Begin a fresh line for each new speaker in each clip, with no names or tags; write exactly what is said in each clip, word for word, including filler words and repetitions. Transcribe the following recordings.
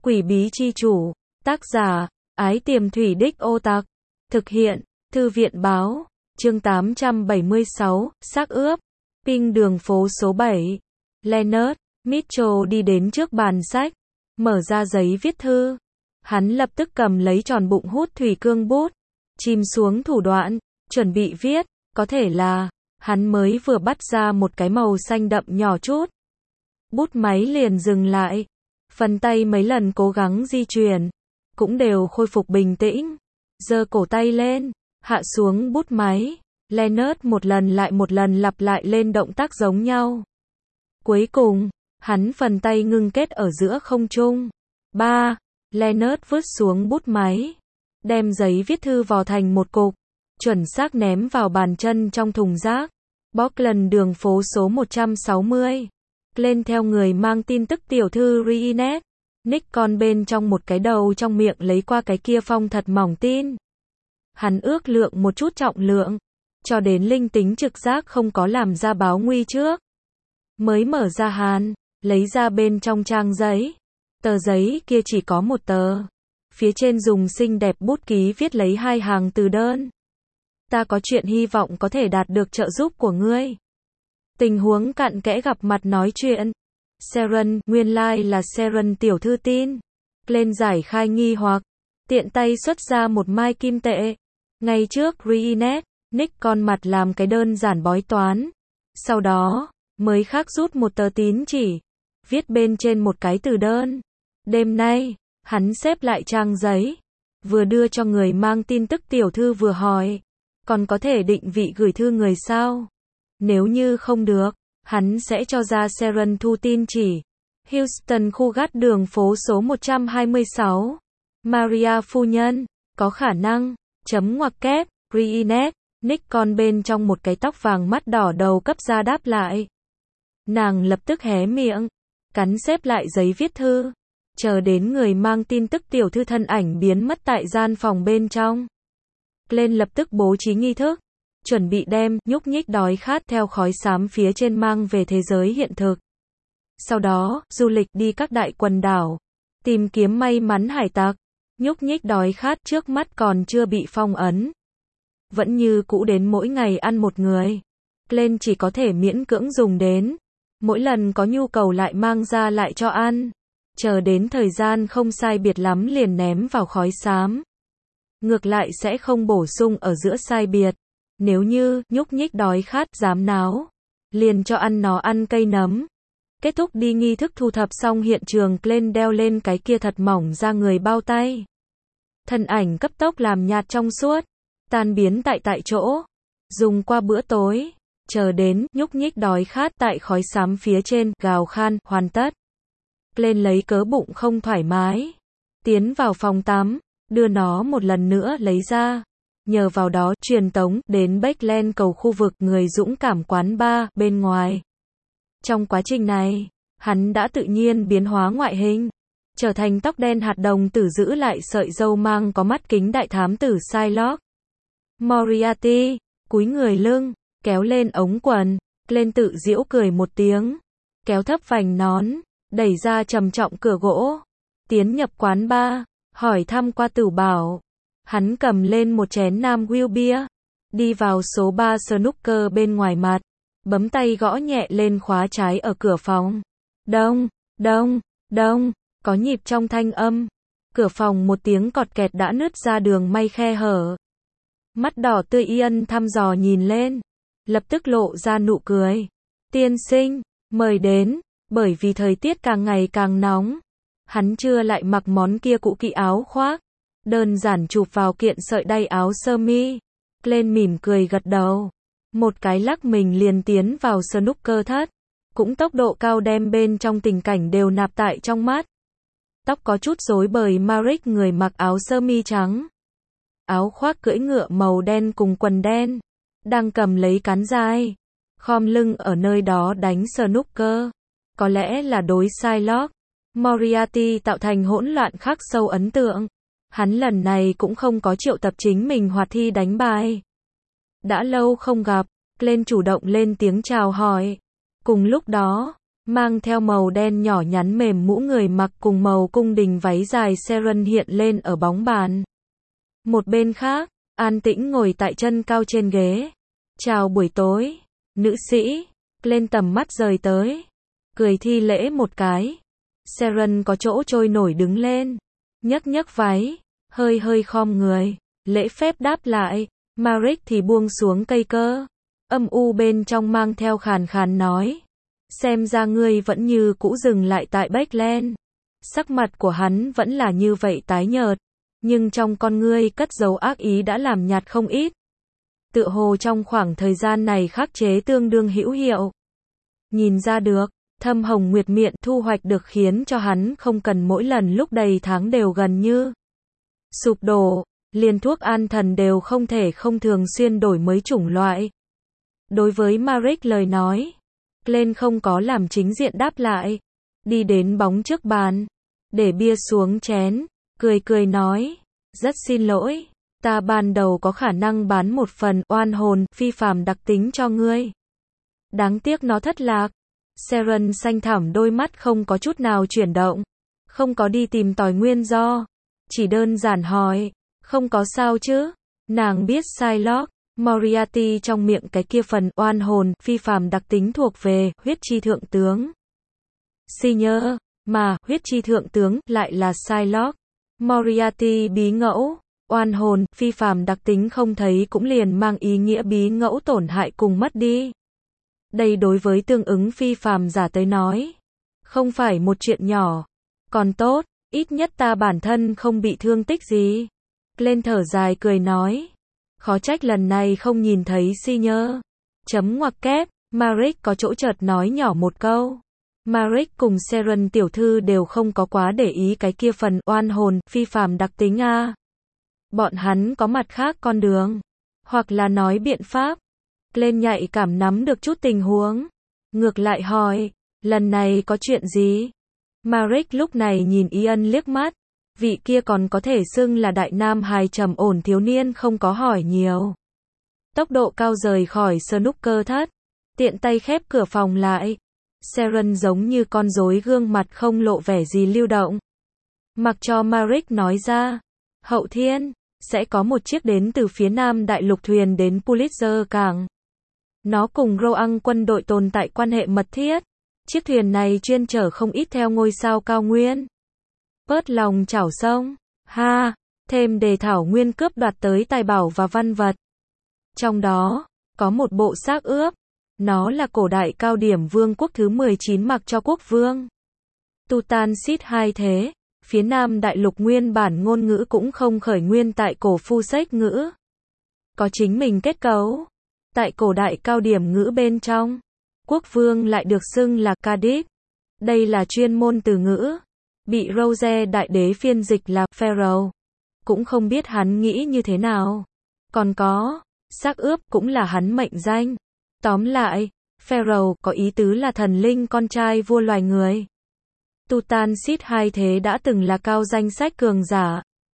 Quỷ bí chi chủ. Tác giả, Ái Tiềm Thủy Đích Ô Tặc. Thực hiện, Thư viện báo. Chương tám trăm bảy mươi sáu, xác ướp. Ping đường phố số bảy. Leonard Mitchell đi đến trước bàn sách, mở ra giấy viết thư. Hắn lập tức cầm lấy tròn bụng hút thủy cương bút, chìm xuống thủ đoạn, chuẩn bị viết, có thể là, hắn mới vừa bắt ra một cái màu xanh đậm nhỏ chút. Bút máy liền dừng lại, phần tay mấy lần cố gắng di chuyển, cũng đều khôi phục bình tĩnh. Giơ cổ tay lên, hạ xuống bút máy, Leonard một lần lại một lần lặp lại lên động tác giống nhau. Cuối cùng, hắn phần tay ngưng kết ở giữa không trung. ba. Leonard vứt xuống bút máy, đem giấy viết thư vò thành một cục, chuẩn xác ném vào bàn chân trong thùng rác. Bockland đường phố số một trăm sáu mươi. Lên theo người mang tin tức tiểu thư Reenet. Nick con bên trong một cái đầu trong miệng lấy qua cái kia phong thật mỏng tin. Hắn ước lượng một chút trọng lượng, cho đến linh tính trực giác không có làm ra báo nguy trước. Mới mở ra hàn, lấy ra bên trong trang giấy. Tờ giấy kia chỉ có một tờ. Phía trên dùng xinh đẹp bút ký viết lấy hai hàng từ đơn. Ta có chuyện hy vọng có thể đạt được trợ giúp của ngươi. Tình huống cặn kẽ gặp mặt nói chuyện. Sharon, nguyên lai like là Sharon tiểu thư tin. Lên giải khai nghi hoặc, tiện tay xuất ra một mai kim tệ. Ngay trước Reenet, Nick con mặt làm cái đơn giản bói toán. Sau đó, mới khác rút một tờ tín chỉ, viết bên trên một cái từ đơn. Đêm nay, hắn xếp lại trang giấy, vừa đưa cho người mang tin tức tiểu thư vừa hỏi, còn có thể định vị gửi thư người sao? Nếu như không được, hắn sẽ cho ra Sharon thu tin chỉ. Houston khu gắt đường phố số một trăm hai mươi sáu. Maria phu nhân, có khả năng, chấm ngoặc kép, Reenet, Nick con bên trong một cái tóc vàng mắt đỏ đầu cấp ra đáp lại. Nàng lập tức hé miệng, cắn xếp lại giấy viết thư, chờ đến người mang tin tức tiểu thư thân ảnh biến mất tại gian phòng bên trong. Lên lập tức bố trí nghi thức, chuẩn bị đem nhúc nhích đói khát theo khói xám phía trên mang về thế giới hiện thực. Sau đó, du lịch đi các đại quần đảo, tìm kiếm may mắn hải tặc. Nhúc nhích đói khát trước mắt còn chưa bị phong ấn. Vẫn như cũ đến mỗi ngày ăn một người. Lên chỉ có thể miễn cưỡng dùng đến. Mỗi lần có nhu cầu lại mang ra lại cho ăn. Chờ đến thời gian không sai biệt lắm liền ném vào khói xám. Ngược lại sẽ không bổ sung ở giữa sai biệt. Nếu như nhúc nhích đói khát dám náo, liền cho ăn nó ăn cây nấm. Kết thúc đi nghi thức thu thập xong hiện trường, Glenn đeo lên cái kia thật mỏng ra người bao tay. Thân ảnh cấp tốc làm nhạt trong suốt, tan biến tại tại chỗ. Dùng qua bữa tối, chờ đến nhúc nhích đói khát tại khói xám phía trên, gào khan, hoàn tất. Glenn lấy cớ bụng không thoải mái, tiến vào phòng tắm, đưa nó một lần nữa lấy ra. Nhờ vào đó truyền tống đến Backland cầu khu vực người dũng cảm quán bar bên ngoài. Trong quá trình này, hắn đã tự nhiên biến hóa ngoại hình, trở thành tóc đen hạt đồng tử giữ lại sợi râu mang có mắt kính đại thám tử Shylock. Moriarty, cúi người lưng, kéo lên ống quần, lên tự giễu cười một tiếng, kéo thấp vành nón, đẩy ra trầm trọng cửa gỗ, tiến nhập quán bar, hỏi thăm qua tử bảo. Hắn cầm lên một chén Nam Will bia, đi vào số ba snooker bên ngoài mặt, bấm tay gõ nhẹ lên khóa trái ở cửa phòng. Đông, đông, đông, có nhịp trong thanh âm. Cửa phòng một tiếng cọt kẹt đã nứt ra đường may khe hở. Mắt đỏ tươi Ian thăm dò nhìn lên, lập tức lộ ra nụ cười. Tiên sinh, mời đến, bởi vì thời tiết càng ngày càng nóng. Hắn chưa lại mặc món kia cũ kỹ áo khoác, đơn giản chụp vào kiện sợi đay áo sơ mi. Lên mỉm cười gật đầu, một cái lắc mình liền tiến vào snooker thất, cũng tốc độ cao đem bên trong tình cảnh đều nạp tại trong mắt. Tóc có chút rối bời Maric người mặc áo sơ mi trắng, áo khoác cưỡi ngựa màu đen cùng quần đen, đang cầm lấy cán dai, khom lưng ở nơi đó đánh snooker. Có lẽ là đối Shylock Moriarty tạo thành hỗn loạn khắc sâu ấn tượng. Hắn lần này cũng không có triệu tập chính mình hoạt thi đánh bài. Đã lâu không gặp, Glenn chủ động lên tiếng chào hỏi. Cùng lúc đó, mang theo màu đen nhỏ nhắn mềm mũ người mặc cùng màu cung đình váy dài Seren hiện lên ở bóng bàn. Một bên khác, an tĩnh ngồi tại chân cao trên ghế. Chào buổi tối, nữ sĩ, lên tầm mắt rời tới. Cười thi lễ một cái. Seren có chỗ trôi nổi đứng lên. Nhấc nhấc váy, hơi hơi khom người, lễ phép đáp lại. Marek thì buông xuống cây cơ. Âm u bên trong mang theo khàn khàn nói. Xem ra ngươi vẫn như cũ dừng lại tại Beckland. Sắc mặt của hắn vẫn là như vậy tái nhợt. Nhưng trong con ngươi cất giấu ác ý đã làm nhạt không ít. Tựa hồ trong khoảng thời gian này khắc chế tương đương hữu hiệu. Nhìn ra được, thâm hồng nguyệt miệng thu hoạch được khiến cho hắn không cần mỗi lần lúc đầy tháng đều gần như sụp đổ, liền thuốc an thần đều không thể không thường xuyên đổi mới chủng loại. Đối với Marek lời nói, Glenn không có làm chính diện đáp lại, đi đến bóng trước bàn, để bia xuống chén, cười cười nói, rất xin lỗi, ta ban đầu có khả năng bán một phần oan hồn phi phàm đặc tính cho ngươi. Đáng tiếc nó thất lạc. Seren xanh thẳm đôi mắt không có chút nào chuyển động, không có đi tìm tòi nguyên do, chỉ đơn giản hỏi, không có sao chứ? Nàng biết Psylocke, Moriarty trong miệng cái kia phần oan hồn phi phàm đặc tính thuộc về huyết chi thượng tướng. Senior, mà huyết chi thượng tướng lại là Psylocke. Moriarty bí ngẫu, oan hồn phi phàm đặc tính không thấy cũng liền mang ý nghĩa bí ngẫu tổn hại cùng mất đi. Đây đối với tương ứng phi phàm giả tới nói, không phải một chuyện nhỏ. Còn tốt, ít nhất ta bản thân không bị thương tích gì. Glenn thở dài cười nói. Khó trách lần này không nhìn thấy Senior. Chấm ngoặc kép, Marek có chỗ chợt nói nhỏ một câu. Marek cùng Seren tiểu thư đều không có quá để ý cái kia phần oan hồn phi phàm đặc tính a. Bọn hắn có mặt khác con đường, hoặc là nói biện pháp. Glenn nhạy cảm nắm được chút tình huống, ngược lại hỏi, lần này có chuyện gì? Marek lúc này nhìn Ian liếc mắt, vị kia còn có thể xưng là đại nam hài trầm ổn thiếu niên không có hỏi nhiều. Tốc độ cao rời khỏi snooker thất, tiện tay khép cửa phòng lại. Seren giống như con rối gương mặt không lộ vẻ gì lưu động. Mặc cho Marek nói ra, hậu thiên, sẽ có một chiếc đến từ phía nam đại lục thuyền đến Pulitzer cảng. Nó cùng Roang quân đội tồn tại quan hệ mật thiết. Chiếc thuyền này chuyên chở không ít theo ngôi sao cao nguyên. Bớt lòng chảo sông, ha, thêm đề thảo nguyên cướp đoạt tới tài bảo và văn vật. Trong đó, có một bộ xác ướp. Nó là cổ đại cao điểm vương quốc thứ mười chín mặc cho quốc vương Tutansit hai thế. Phía nam đại lục nguyên bản ngôn ngữ cũng không khởi nguyên tại cổ phu sách ngữ. Có chính mình kết cấu. Tại cổ đại cao điểm ngữ bên trong, quốc vương lại được xưng là Kadip. Đây là chuyên môn từ ngữ. Bị Rose đại đế phiên dịch là Pharaoh. Cũng không biết hắn nghĩ như thế nào. Còn có, xác ướp cũng là hắn mệnh danh. Tóm lại, Pharaoh có ý tứ là thần linh con trai vua loài người. Tutansit hai thế đã từng là cao danh sách cường giả.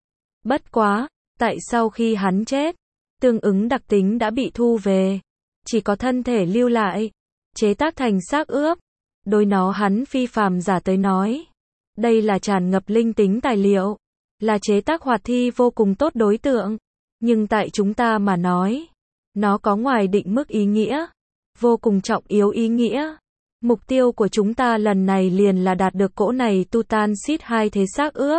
Bất quá, tại sau khi hắn chết, tương ứng đặc tính đã bị thu về. Chỉ có thân thể lưu lại, chế tác thành xác ướp. Đối nó hắn phi phàm giả tới nói. Đây là tràn ngập linh tính tài liệu. Là chế tác hoạt thi vô cùng tốt đối tượng. Nhưng tại chúng ta mà nói, nó có ngoài định mức ý nghĩa. Vô cùng trọng yếu ý nghĩa. Mục tiêu của chúng ta lần này liền là đạt được cỗ này Tutansit hai thế xác ướp.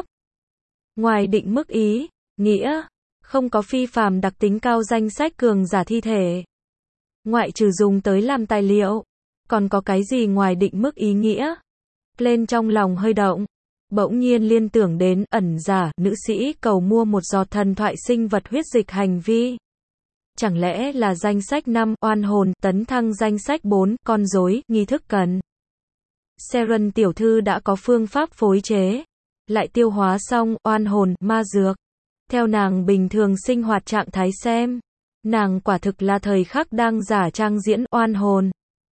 Ngoài định mức ý, nghĩa, không có phi phàm đặc tính cao danh sách cường giả thi thể. Ngoại trừ dùng tới làm tài liệu, còn có cái gì ngoài định mức ý nghĩa? Lên trong lòng hơi động, bỗng nhiên liên tưởng đến ẩn giả, nữ sĩ cầu mua một giọt thần thoại sinh vật huyết dịch hành vi. Chẳng lẽ là danh sách năm, oan hồn, tấn thăng danh sách bốn, con rối, nghi thức cần. Seren tiểu thư đã có phương pháp phối chế, lại tiêu hóa xong, oan hồn, ma dược. Theo nàng bình thường sinh hoạt trạng thái xem, nàng quả thực là thời khắc đang giả trang diễn oan hồn.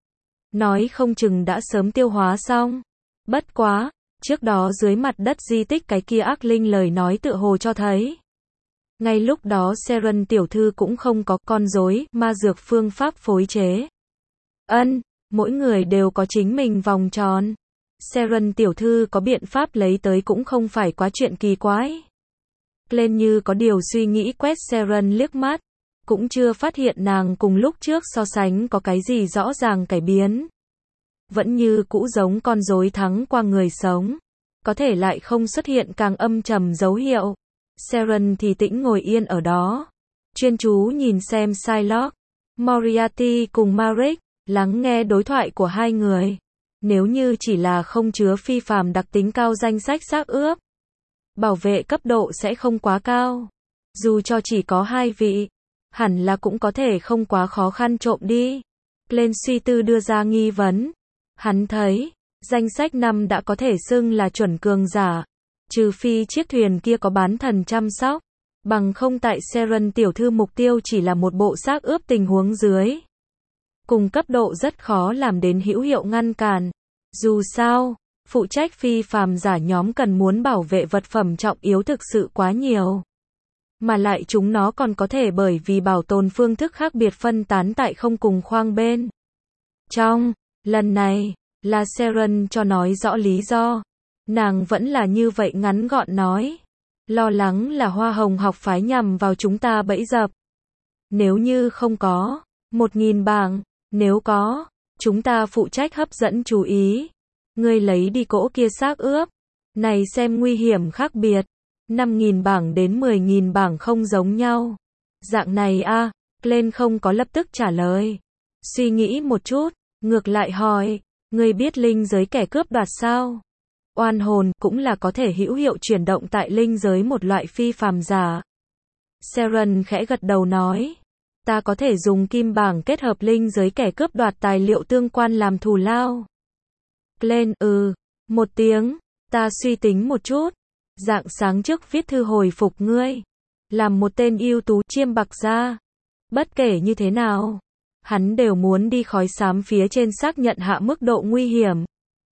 Nói không chừng đã sớm tiêu hóa xong. Bất quá, trước đó dưới mặt đất di tích cái kia ác linh lời nói tựa hồ cho thấy. Ngay lúc đó Seren tiểu thư cũng không có con rối, ma dược phương pháp phối chế. Ân, Mỗi người đều có chính mình vòng tròn. Sharon tiểu thư có biện pháp lấy tới cũng không phải quá chuyện kỳ quái. Glenn như có điều suy nghĩ quét Sharon liếc mắt. Cũng chưa phát hiện nàng cùng lúc trước so sánh có cái gì rõ ràng cải biến. Vẫn như cũ giống con rối thắng qua người sống. Có thể lại không xuất hiện càng âm trầm dấu hiệu. Sharon thì tĩnh ngồi yên ở đó. Chuyên chú nhìn xem Shylock, Moriarty cùng Marek, lắng nghe đối thoại của hai người. Nếu như chỉ là không chứa phi phàm đặc tính cao danh sách xác ướp, bảo vệ cấp độ sẽ không quá cao. Dù cho chỉ có hai vị, hẳn là cũng có thể không quá khó khăn trộm đi. Glenn suy tư đưa ra nghi vấn. Hắn thấy, danh sách năm đã có thể xưng là chuẩn cường giả. Trừ phi chiếc thuyền kia có bán thần chăm sóc. Bằng không tại Sharon tiểu thư mục tiêu chỉ là một bộ xác ướp tình huống dưới. Cùng cấp độ rất khó làm đến hữu hiệu ngăn cản. Dù sao, phụ trách phi phàm giả nhóm cần muốn bảo vệ vật phẩm trọng yếu thực sự quá nhiều. Mà lại chúng nó còn có thể bởi vì bảo tồn phương thức khác biệt phân tán tại không cùng khoang bên. Trong, lần này, là Sharon cho nói rõ lý do. Nàng vẫn là như vậy ngắn gọn nói. Lo lắng là hoa hồng học phái nhằm vào chúng ta bẫy dập. Nếu như không có, một nghìn bảng, nếu có, chúng ta phụ trách hấp dẫn chú ý. Ngươi lấy đi cỗ kia xác ướp. Này xem nguy hiểm khác biệt. năm nghìn bảng đến mười nghìn bảng không giống nhau. Dạng này a, à, Glenn không có lập tức trả lời. Suy nghĩ một chút, ngược lại hỏi, ngươi biết linh giới kẻ cướp đoạt sao? Oan hồn cũng là có thể hữu hiệu chuyển động tại linh giới một loại phi phàm giả. Sharon khẽ gật đầu nói, ta có thể dùng kim bảng kết hợp linh giới kẻ cướp đoạt tài liệu tương quan làm thù lao. Glenn ừ, một tiếng, ta suy tính một chút. Dạng sáng trước viết thư hồi phục ngươi. Làm một tên ưu tú chiêm bạc ra. Bất kể như thế nào, hắn đều muốn đi khói xám phía trên xác nhận hạ mức độ nguy hiểm.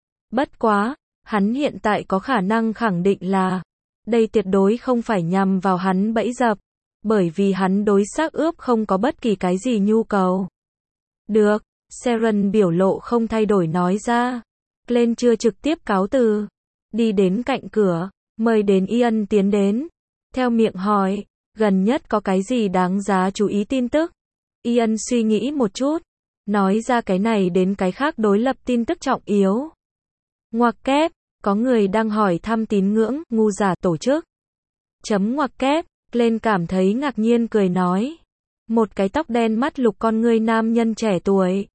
Bất quá, hắn hiện tại có khả năng khẳng định là, đây tuyệt đối không phải nhằm vào hắn bẫy dập, bởi vì hắn đối xác ướp không có bất kỳ cái gì nhu cầu. Được, Sharon biểu lộ không thay đổi nói ra. Glenn chưa trực tiếp cáo từ, đi đến cạnh cửa, mời đến Ian tiến đến. Theo miệng hỏi, gần nhất có cái gì đáng giá chú ý tin tức? Ian suy nghĩ một chút, nói ra cái này đến cái khác đối lập tin tức trọng yếu. Ngoặc kép, có người đang hỏi thăm tín ngưỡng, ngu giả tổ chức. Chấm ngoặc kép, Glenn cảm thấy ngạc nhiên cười nói. Một cái tóc đen mắt lục con ngươi nam nhân trẻ tuổi.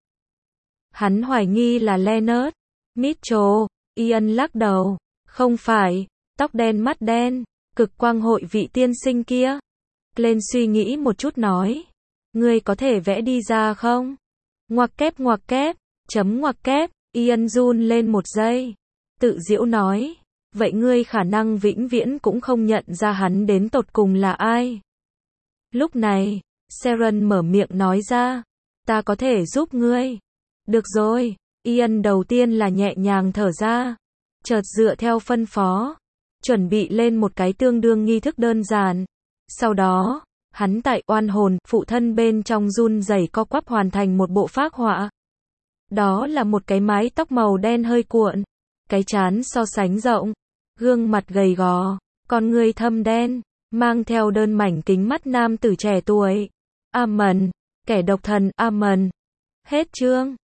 Hắn hoài nghi là Leonard Mitchell. Ian lắc đầu. Không phải, tóc đen mắt đen, cực quang hội vị tiên sinh kia. Glenn suy nghĩ một chút nói. Ngươi có thể vẽ đi ra không? Ngoặc kép ngoặc kép, chấm ngoặc kép, Ian run lên một giây. Tự giễu nói. Vậy ngươi khả năng vĩnh viễn cũng không nhận ra hắn đến tột cùng là ai. Lúc này, Sharon mở miệng nói ra. Ta có thể giúp ngươi. Được rồi, Ian đầu tiên là nhẹ nhàng thở ra. Chợt dựa theo phân phó. Chuẩn bị lên một cái tương đương nghi thức đơn giản. Sau đó, hắn tại oan hồn, phụ thân bên trong run rẩy co quắp hoàn thành một bộ phác họa. Đó là một cái mái tóc màu đen hơi cuộn. Cái trán so sánh rộng. Gương mặt gầy gò. Con người thâm đen. Mang theo đơn mảnh kính mắt nam tử trẻ tuổi. Amen. Kẻ độc thần Amen. Hết chương.